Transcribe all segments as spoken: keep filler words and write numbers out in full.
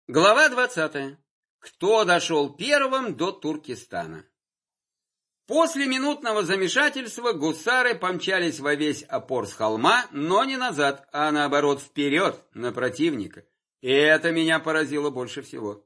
Глава двадцатая. Кто дошел первым до Туркестана? После минутного замешательства гусары помчались во весь опор с холма, но не назад, а наоборот вперед, на противника. И это меня поразило больше всего.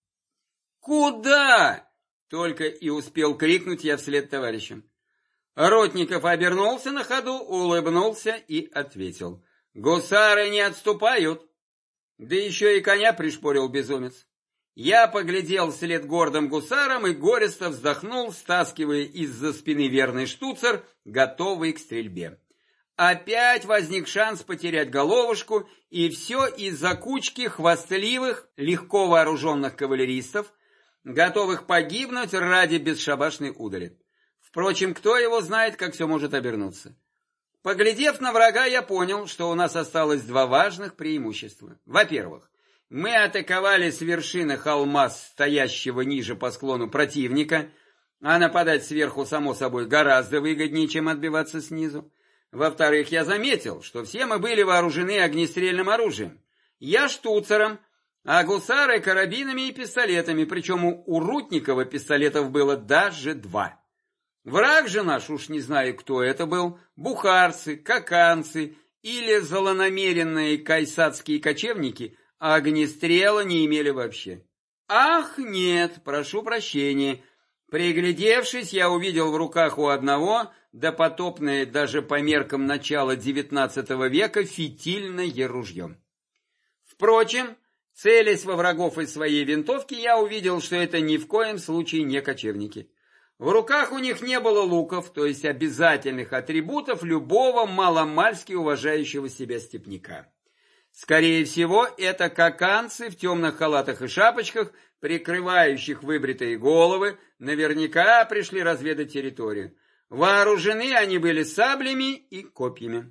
«Куда?» — только и успел крикнуть я вслед товарищам. Ротников обернулся на ходу, улыбнулся и ответил: «Гусары не отступают». Да еще и коня пришпорил безумец. Я поглядел вслед гордым гусарам и горестно вздохнул, стаскивая из-за спины верный штуцер, готовый к стрельбе. Опять возник шанс потерять головушку, и все из-за кучки хвастливых, легко вооруженных кавалеристов, готовых погибнуть ради бесшабашной удали. Впрочем, кто его знает, как все может обернуться. Поглядев на врага, я понял, что у нас осталось два важных преимущества. Во-первых, мы атаковали с вершины холма, стоящего ниже по склону противника, а нападать сверху, само собой, гораздо выгоднее, чем отбиваться снизу. Во-вторых, я заметил, что все мы были вооружены огнестрельным оружием. Я штуцером, а гусары карабинами и пистолетами, причем у Рутникова пистолетов было даже два. Враг же наш, уж не знаю, кто это был, бухарцы, каканцы или злонамеренные кайсатские кочевники, а огнестрела не имели вообще. Ах, нет, прошу прощения. Приглядевшись, я увидел в руках у одного допотопное даже по меркам начала девятнадцатого века фитильное ружье. Впрочем, целясь во врагов из своей винтовки, я увидел, что это ни в коем случае не кочевники. В руках у них не было луков, то есть обязательных атрибутов любого маломальски уважающего себя степняка. Скорее всего, это каканцы в темных халатах и шапочках, прикрывающих выбритые головы, наверняка пришли разведать территорию. Вооружены они были саблями и копьями.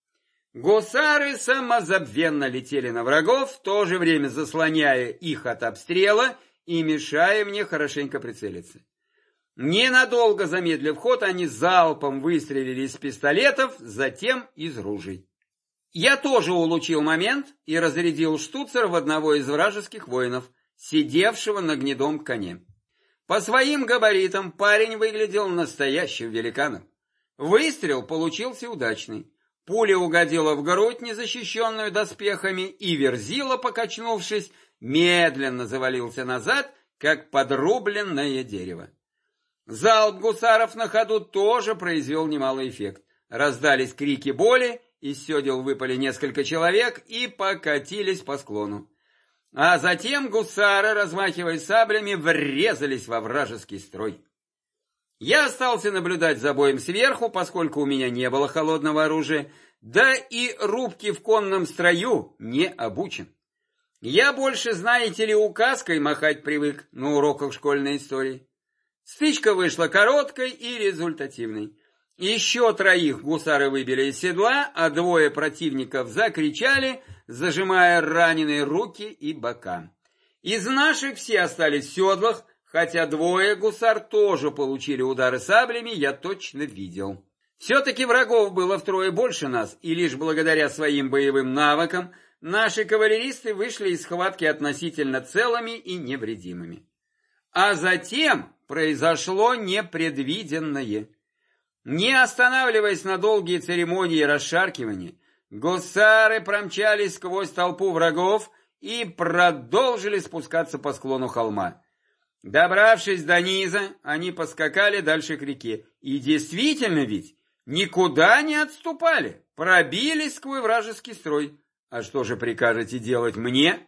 Гусары самозабвенно летели на врагов, в то же время заслоняя их от обстрела и мешая мне хорошенько прицелиться. Ненадолго замедлив ход, они залпом выстрелили из пистолетов, затем из ружей. Я тоже улучил момент и разрядил штуцер в одного из вражеских воинов, сидевшего на гнедом коне. По своим габаритам парень выглядел настоящим великаном. Выстрел получился удачный. Пуля угодила в грудь, незащищенную доспехами, и Верзила, покачнувшись, медленно завалился назад, как подрубленное дерево. Залп гусаров на ходу тоже произвел немалый эффект. Раздались крики боли, из седел выпали несколько человек и покатились по склону. А затем гусары, размахивая саблями, врезались во вражеский строй. Я остался наблюдать за боем сверху, поскольку у меня не было холодного оружия, да и рубки в конном строю не обучен. Я больше, знаете ли, указкой махать привык на уроках школьной истории. Стычка вышла короткой и результативной. Еще троих гусары выбили из седла, а двое противников закричали, зажимая раненые руки и бока. Из наших все остались в седлах, хотя двое гусар тоже получили удары саблями, я точно видел. Все-таки врагов было втрое больше нас, и лишь благодаря своим боевым навыкам наши кавалеристы вышли из схватки относительно целыми и невредимыми. А затем произошло непредвиденное. Не останавливаясь на долгие церемонии и расшаркивания, гусары промчались сквозь толпу врагов и продолжили спускаться по склону холма. Добравшись до низа, они поскакали дальше к реке. И действительно ведь никуда не отступали, пробились сквозь вражеский строй. А что же прикажете делать мне?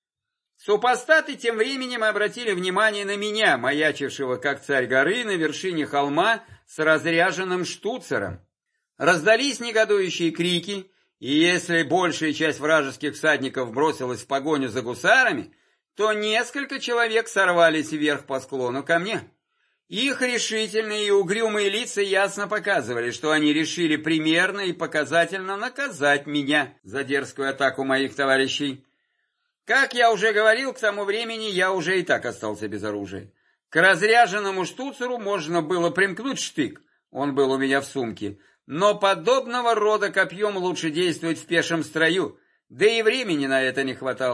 Супостаты тем временем обратили внимание на меня, маячившего как царь горы на вершине холма с разряженным штуцером. Раздались негодующие крики, и если большая часть вражеских всадников бросилась в погоню за гусарами, то несколько человек сорвались вверх по склону ко мне. Их решительные и угрюмые лица ясно показывали, что они решили примерно и показательно наказать меня за дерзкую атаку моих товарищей. Как я уже говорил, к тому времени я уже и так остался без оружия. К разряженному штуцеру можно было примкнуть штык, он был у меня в сумке, но подобного рода копьем лучше действовать в пешем строю, да и времени на это не хватало.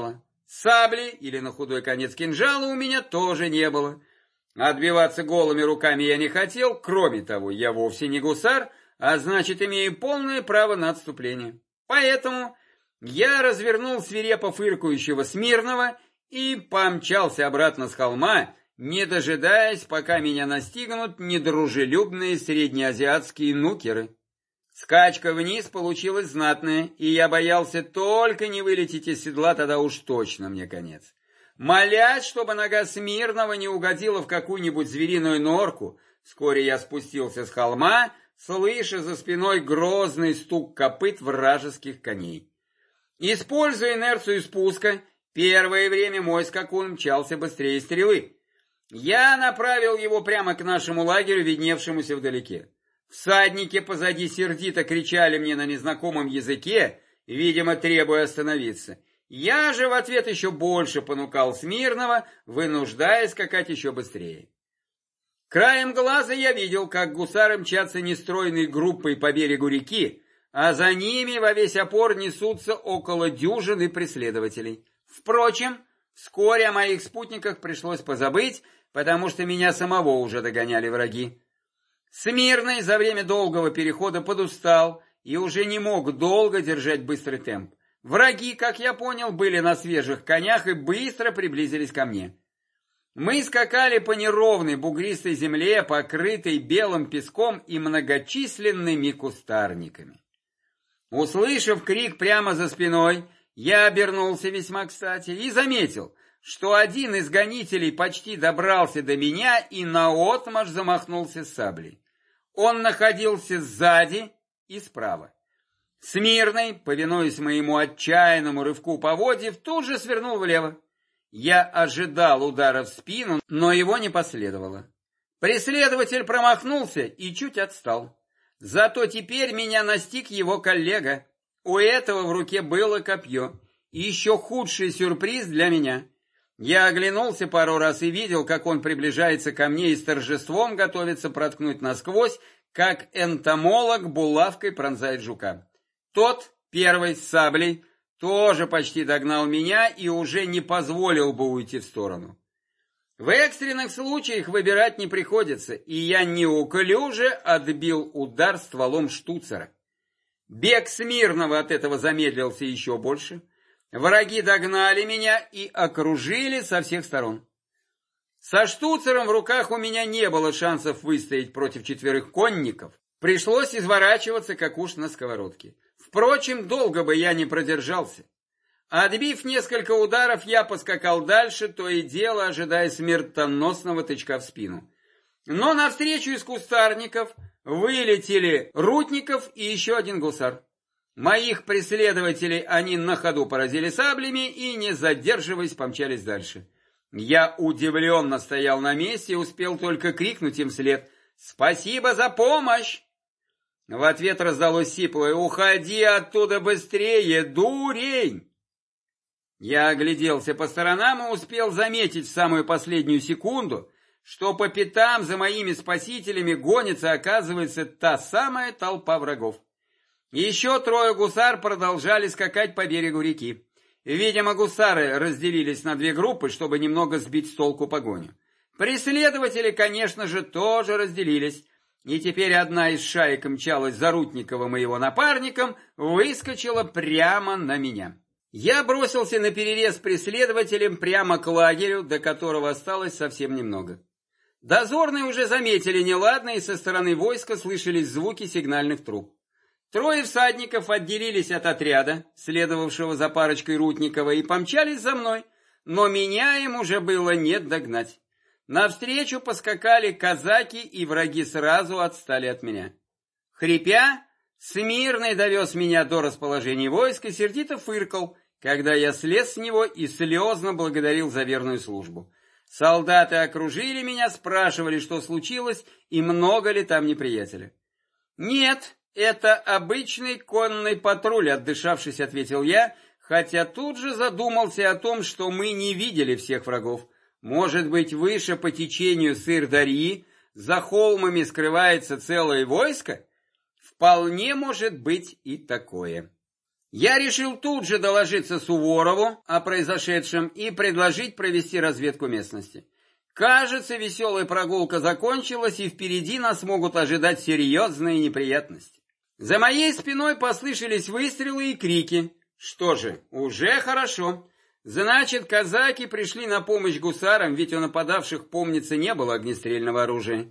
Сабли или на худой конец кинжала у меня тоже не было. Отбиваться голыми руками я не хотел, кроме того, я вовсе не гусар, а значит, имею полное право на отступление. Поэтому я развернул свирепо фыркающего Смирного и помчался обратно с холма, не дожидаясь, пока меня настигнут недружелюбные среднеазиатские нукеры. Скачка вниз получилась знатная, и я боялся только не вылететь из седла, тогда уж точно мне конец. Молясь, чтобы нога Смирного не угодила в какую-нибудь звериную норку, вскоре я спустился с холма, слыша за спиной грозный стук копыт вражеских коней. Используя инерцию спуска, первое время мой скакун мчался быстрее стрелы. Я направил его прямо к нашему лагерю, видневшемуся вдалеке. Всадники позади сердито кричали мне на незнакомом языке, видимо, требуя остановиться. Я же в ответ еще больше понукал Смирного, вынуждая скакать еще быстрее. Краем глаза я видел, как гусары мчатся нестройной группой по берегу реки, а за ними во весь опор несутся около дюжины преследователей. Впрочем, вскоре о моих спутниках пришлось позабыть, потому что меня самого уже догоняли враги. Смирный за время долгого перехода подустал и уже не мог долго держать быстрый темп. Враги, как я понял, были на свежих конях и быстро приблизились ко мне. Мы скакали по неровной бугристой земле, покрытой белым песком и многочисленными кустарниками. Услышав крик прямо за спиной, я обернулся весьма кстати и заметил, что один из гонителей почти добрался до меня и наотмашь замахнулся саблей. Он находился сзади и справа. Смирный, повинуясь моему отчаянному рывку поводьев, тут же свернул влево. Я ожидал удара в спину, но его не последовало. Преследователь промахнулся и чуть отстал. Зато теперь меня настиг его коллега. У этого в руке было копье. И еще худший сюрприз для меня. Я оглянулся пару раз и видел, как он приближается ко мне и с торжеством готовится проткнуть насквозь, как энтомолог булавкой пронзает жука. Тот, первый с саблей, тоже почти догнал меня и уже не позволил бы уйти в сторону. В экстренных случаях выбирать не приходится, и я неуклюже отбил удар стволом штуцера. Бег Смирного от этого замедлился еще больше. Враги догнали меня и окружили со всех сторон. Со штуцером в руках у меня не было шансов выстоять против четверых конников. Пришлось изворачиваться, как уж на сковородке. Впрочем, долго бы я не продержался. Отбив несколько ударов, я поскакал дальше, то и дело ожидая смертоносного тычка в спину. Но навстречу из кустарников вылетели Рутников и еще один гусар. Моих преследователей они на ходу поразили саблями и, не задерживаясь, помчались дальше. Я удивленно стоял на месте и успел только крикнуть им вслед: «Спасибо за помощь!» В ответ раздалось сиплое: «Уходи оттуда быстрее, дурень!» Я огляделся по сторонам и успел заметить в самую последнюю секунду, что по пятам за моими спасителями гонится, оказывается, та самая толпа врагов. Еще трое гусар продолжали скакать по берегу реки. Видимо, гусары разделились на две группы, чтобы немного сбить с толку погоню. Преследователи, конечно же, тоже разделились, и теперь одна из шаек мчалась за Рутниковым и его напарником, выскочила прямо на меня. Я бросился наперерез преследователям прямо к лагерю, до которого осталось совсем немного. Дозорные уже заметили неладное, и со стороны войска слышались звуки сигнальных труб. Трое всадников отделились от отряда, следовавшего за парочкой Рутникова, и помчались за мной, но меня им уже было не догнать. Навстречу поскакали казаки, и враги сразу отстали от меня. Хрипя, Смирный довез меня до расположения войска и сердито фыркал, когда я слез с него и слезно благодарил за верную службу. Солдаты окружили меня, спрашивали, что случилось и много ли там неприятеля. «Нет, это обычный конный патруль», — отдышавшись, ответил я, хотя тут же задумался о том, что мы не видели всех врагов. Может быть, выше по течению Сыр-Дарьи за холмами скрывается целое войско? Вполне может быть и такое. Я решил тут же доложиться Суворову о произошедшем и предложить провести разведку местности. Кажется, веселая прогулка закончилась, и впереди нас могут ожидать серьезные неприятности. За моей спиной послышались выстрелы и крики. Что же, уже хорошо. Значит, казаки пришли на помощь гусарам, ведь у нападавших, помнится, не было огнестрельного оружия.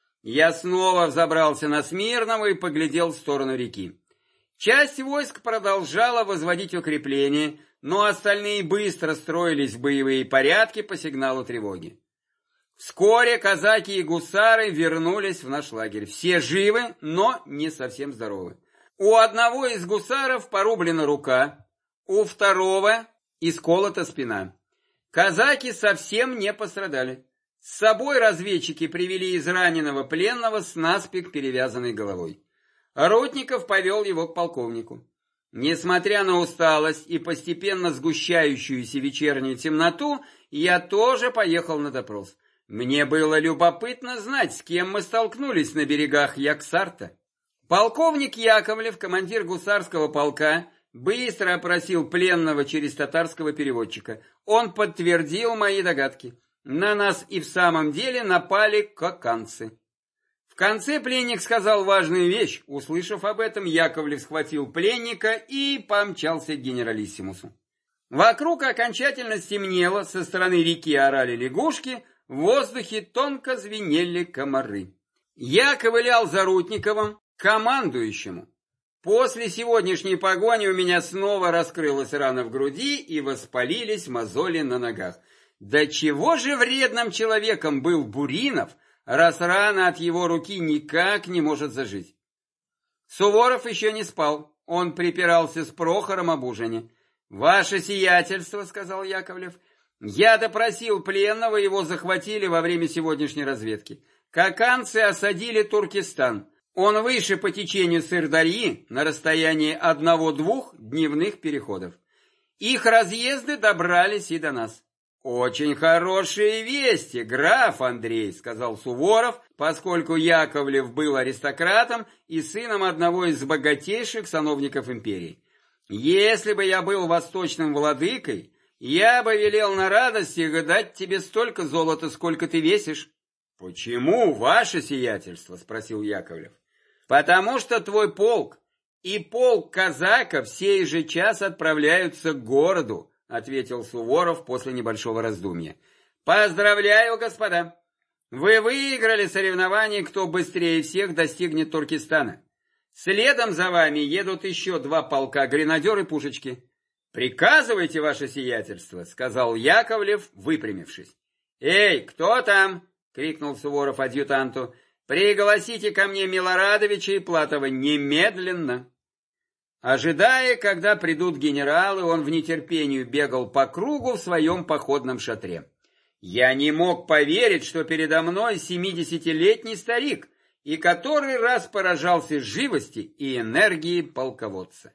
Я снова взобрался на Смирного и поглядел в сторону реки. Часть войск продолжала возводить укрепления, но остальные быстро строились в боевые порядки по сигналу тревоги. Вскоре казаки и гусары вернулись в наш лагерь. Все живы, но не совсем здоровы. У одного из гусаров порублена рука, у второго исколота спина. Казаки совсем не пострадали. С собой разведчики привели израненного пленного с наспех перевязанной головой. Ротников повел его к полковнику. Несмотря на усталость и постепенно сгущающуюся вечернюю темноту, я тоже поехал на допрос. Мне было любопытно знать, с кем мы столкнулись на берегах Яксарта. Полковник Яковлев, командир гусарского полка, быстро опросил пленного через татарского переводчика. Он подтвердил мои догадки. На нас и в самом деле напали коканцы. В конце пленник сказал важную вещь. Услышав об этом, Яковлев схватил пленника и помчался к генералиссимусу. Вокруг окончательно стемнело, со стороны реки орали лягушки, в воздухе тонко звенели комары. Я ковылял за Рутниковым, командующему. После сегодняшней погони у меня снова раскрылась рана в груди и воспалились мозоли на ногах. Да чего же вредным человеком был Буринов, раз рана от его руки никак не может зажить. Суворов еще не спал, он припирался с Прохором об ужине. «Ваше сиятельство», — сказал Яковлев, — «я допросил пленного, его захватили во время сегодняшней разведки. Коканцы осадили Туркестан. Он выше по течению Сырдарьи на расстоянии одного-двух дневных переходов. Их разъезды добрались и до нас». «Очень хорошие вести, граф Андрей», — сказал Суворов, поскольку Яковлев был аристократом и сыном одного из богатейших сановников империи. «Если бы я был восточным владыкой, я бы велел на радостях дать тебе столько золота, сколько ты весишь». «Почему, ваше сиятельство?» — спросил Яковлев. «Потому что твой полк и полк казаков сей же час отправляются к городу», — ответил Суворов после небольшого раздумья. «Поздравляю, господа! Вы выиграли соревнование, кто быстрее всех достигнет Туркестана. Следом за вами едут еще два полка, гренадеры и пушечки». «Приказывайте, ваше сиятельство», — сказал Яковлев, выпрямившись. «Эй, кто там?» — крикнул Суворов адъютанту. «Пригласите ко мне Милорадовича и Платова немедленно». Ожидая, когда придут генералы, он в нетерпении бегал по кругу в своем походном шатре. Я не мог поверить, что передо мной семидесятилетний старик, и который раз поражался живости и энергии полководца.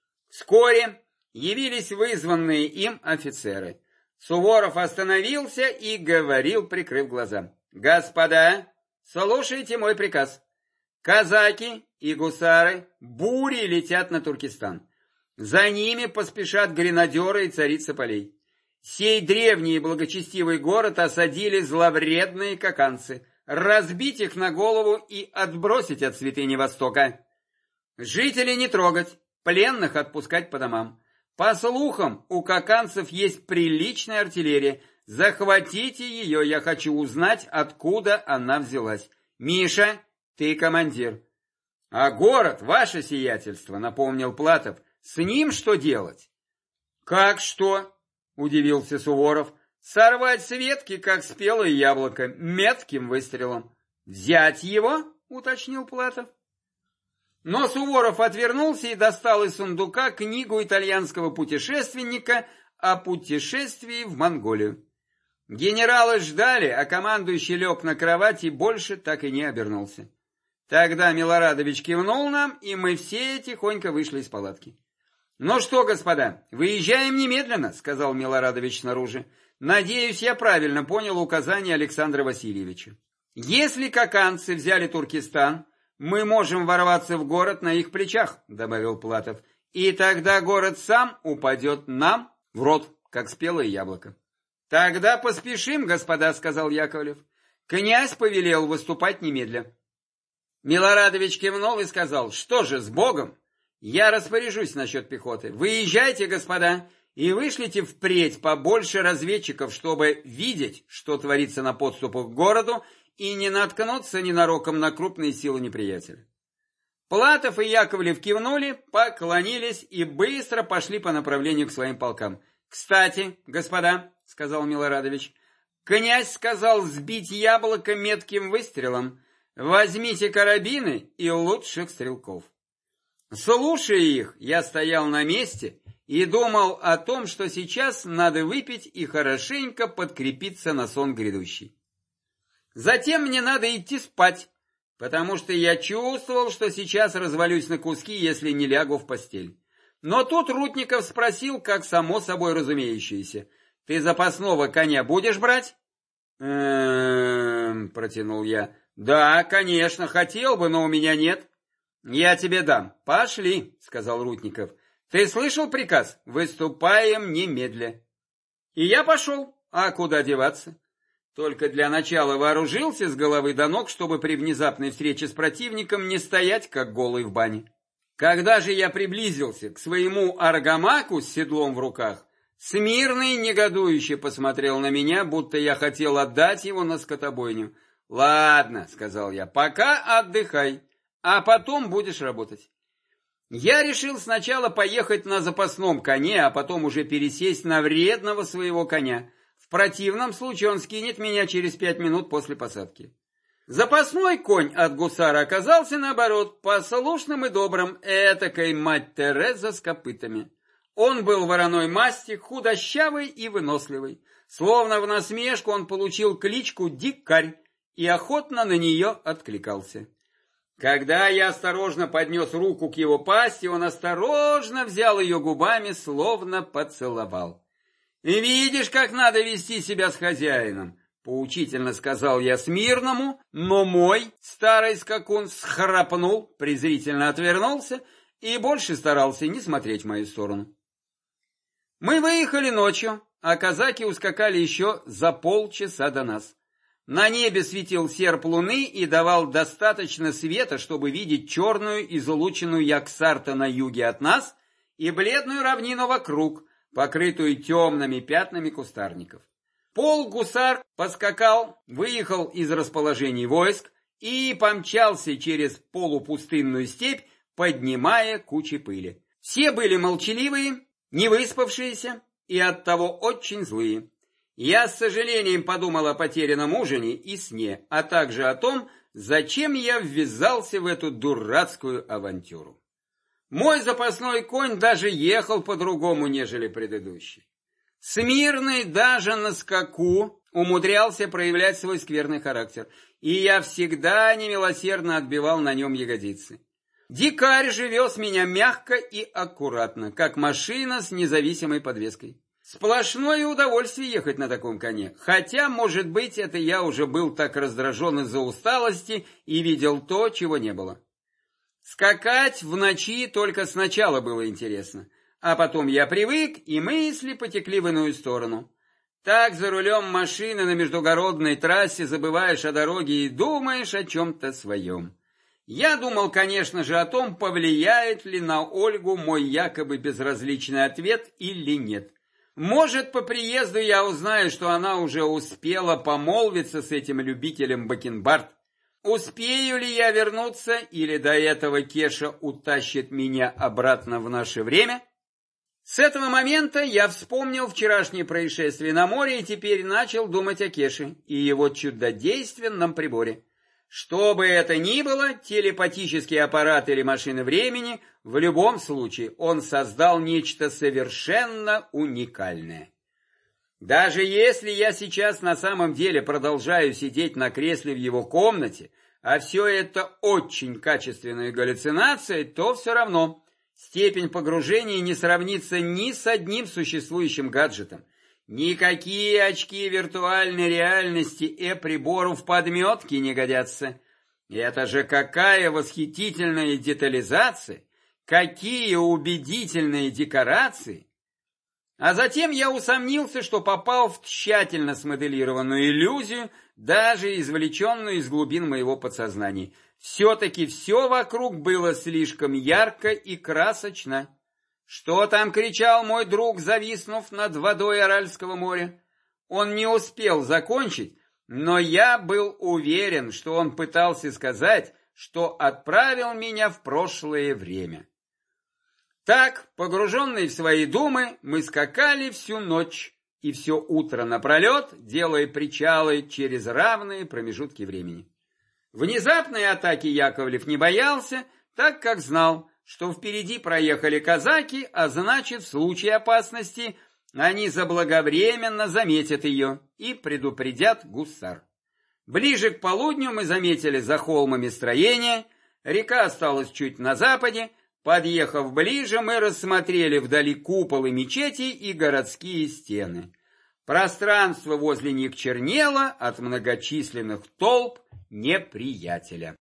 Вскоре явились вызванные им офицеры. Суворов остановился и говорил, прикрыв глаза: «Господа, слушайте мой приказ. Казаки и гусары бурей летят на Туркестан. За ними поспешат гренадеры и царица полей. Сей древний и благочестивый город осадили зловредные коканцы. Разбить их на голову и отбросить от святыни Востока. Жителей не трогать, пленных отпускать по домам. По слухам, у коканцев есть приличная артиллерия. Захватите ее, я хочу узнать, откуда она взялась. Миша, ты командир». «А город, ваше сиятельство», — напомнил Платов, — «с ним что делать?» «Как что?» — удивился Суворов. «Сорвать с ветки, как спелое яблоко, метким выстрелом». «Взять его?» — уточнил Платов. Но Суворов отвернулся и достал из сундука книгу итальянского путешественника о путешествии в Монголию. Генералы ждали, а командующий лег на кровать и больше так и не обернулся. Тогда Милорадович кивнул нам, и мы все тихонько вышли из палатки. «Ну что, господа, выезжаем немедленно», — сказал Милорадович снаружи. «Надеюсь, я правильно понял указания Александра Васильевича. Если коканцы взяли Туркестан, мы можем ворваться в город на их плечах», — добавил Платов. и тогда город сам упадет нам в рот, как спелое яблоко. Тогда поспешим, господа, сказал Яковлев. Князь повелел выступать немедля. Милорадович кивнул и сказал, что же, с Богом? Я распоряжусь насчет пехоты. Выезжайте, господа, и вышлите впредь побольше разведчиков, чтобы видеть, что творится на подступах к городу, и не наткнуться ненароком на крупные силы неприятеля. Платов и Яковлев кивнули, поклонились и быстро пошли по направлению к своим полкам. «Кстати, господа», — сказал Милорадович, — «князь сказал сбить яблоко метким выстрелом. Возьмите карабины и лучших стрелков». Слушая их, я стоял на месте и думал о том, что сейчас надо выпить и хорошенько подкрепиться на сон грядущий. Затем мне надо идти спать, потому что я чувствовал, что сейчас развалюсь на куски, если не лягу в постель. Но тут Рудников спросил, как само собой разумеющееся: «Ты запасного коня будешь брать?» «Эм...» — протянул я. «Да, конечно, хотел бы, но у меня нет». «Я тебе дам. Пошли», — сказал Рудников. «Ты слышал приказ? Выступаем немедля». И я пошел. А куда деваться? Только для начала вооружился с головы до ног, чтобы при внезапной встрече с противником не стоять, как голый в бане. Когда же я приблизился к своему аргамаку с седлом в руках, Смирный негодующе посмотрел на меня, будто я хотел отдать его на скотобойню. «Ладно», — сказал я, — «пока отдыхай, а потом будешь работать». Я решил сначала поехать на запасном коне, а потом уже пересесть на вредного своего коня. В противном случае он скинет меня через пять минут после посадки. Запасной конь от гусара оказался, наоборот, послушным и добрым, этакой мать Тереза с копытами. Он был вороной масти, худощавый и выносливый. Словно в насмешку он получил кличку «Дикарь» и охотно на нее откликался. Когда я осторожно поднес руку к его пасти, он осторожно взял ее губами, словно поцеловал. «Видишь, как надо вести себя с хозяином», — поучительно сказал я Смирному, но мой старый скакун схрапнул, презрительно отвернулся и больше старался не смотреть в мою сторону. Мы выехали ночью, а казаки ускакали еще за полчаса до нас. На небе светил серп луны и давал достаточно света, чтобы видеть черную излученную Яксарта на юге от нас и бледную равнину вокруг, покрытую темными пятнами кустарников. Полк-гусар поскакал, выехал из расположений войск и помчался через полупустынную степь, поднимая кучи пыли. Все были молчаливые, невыспавшиеся и оттого очень злые. Я с сожалением подумал о потерянном ужине и сне, а также о том, зачем я ввязался в эту дурацкую авантюру. Мой запасной конь даже ехал по-другому, нежели предыдущий. Смирный даже на скаку умудрялся проявлять свой скверный характер, и я всегда немилосердно отбивал на нем ягодицы. Дикарь же вез меня мягко и аккуратно, как машина с независимой подвеской. Сплошное удовольствие ехать на таком коне, хотя, может быть, это я уже был так раздражен из-за усталости и видел то, чего не было. Скакать в ночи только сначала было интересно, а потом я привык, и мысли потекли в иную сторону. Так за рулем машины на междугородной трассе забываешь о дороге и думаешь о чем-то своем. Я думал, конечно же, о том, повлияет ли на Ольгу мой якобы безразличный ответ или нет. Может, по приезду я узнаю, что она уже успела помолвиться с этим любителем бакенбард. Успею ли я вернуться, или до этого Кеша утащит меня обратно в наше время? С этого момента я вспомнил вчерашнее происшествие на море и теперь начал думать о Кеше и его чудодейственном приборе. Что бы это ни было, телепатический аппарат или машина времени, в любом случае он создал нечто совершенно уникальное. Даже если я сейчас на самом деле продолжаю сидеть на кресле в его комнате, а все это очень качественная галлюцинация, то все равно степень погружения не сравнится ни с одним существующим гаджетом. Никакие очки виртуальной реальности и прибору в подметке не годятся. Это же какая восхитительная детализация, какие убедительные декорации! А затем я усомнился, что попал в тщательно смоделированную иллюзию, даже извлеченную из глубин моего подсознания. Все-таки все вокруг было слишком ярко и красочно. Что там кричал мой друг, зависнув над водой Аральского моря? Он не успел закончить, но я был уверен, что он пытался сказать, что отправил меня в прошлое время. Так, погруженные в свои думы, мы скакали всю ночь и все утро напролет, делая причалы через равные промежутки времени. Внезапной атаки Яковлев не боялся, так как знал, что впереди проехали казаки, а значит, в случае опасности они заблаговременно заметят ее и предупредят гусар. Ближе к полудню мы заметили за холмами строения, река осталась чуть на западе. Подъехав ближе, мы рассмотрели вдали куполы мечетей и городские стены. Пространство возле них чернело от многочисленных толп неприятеля.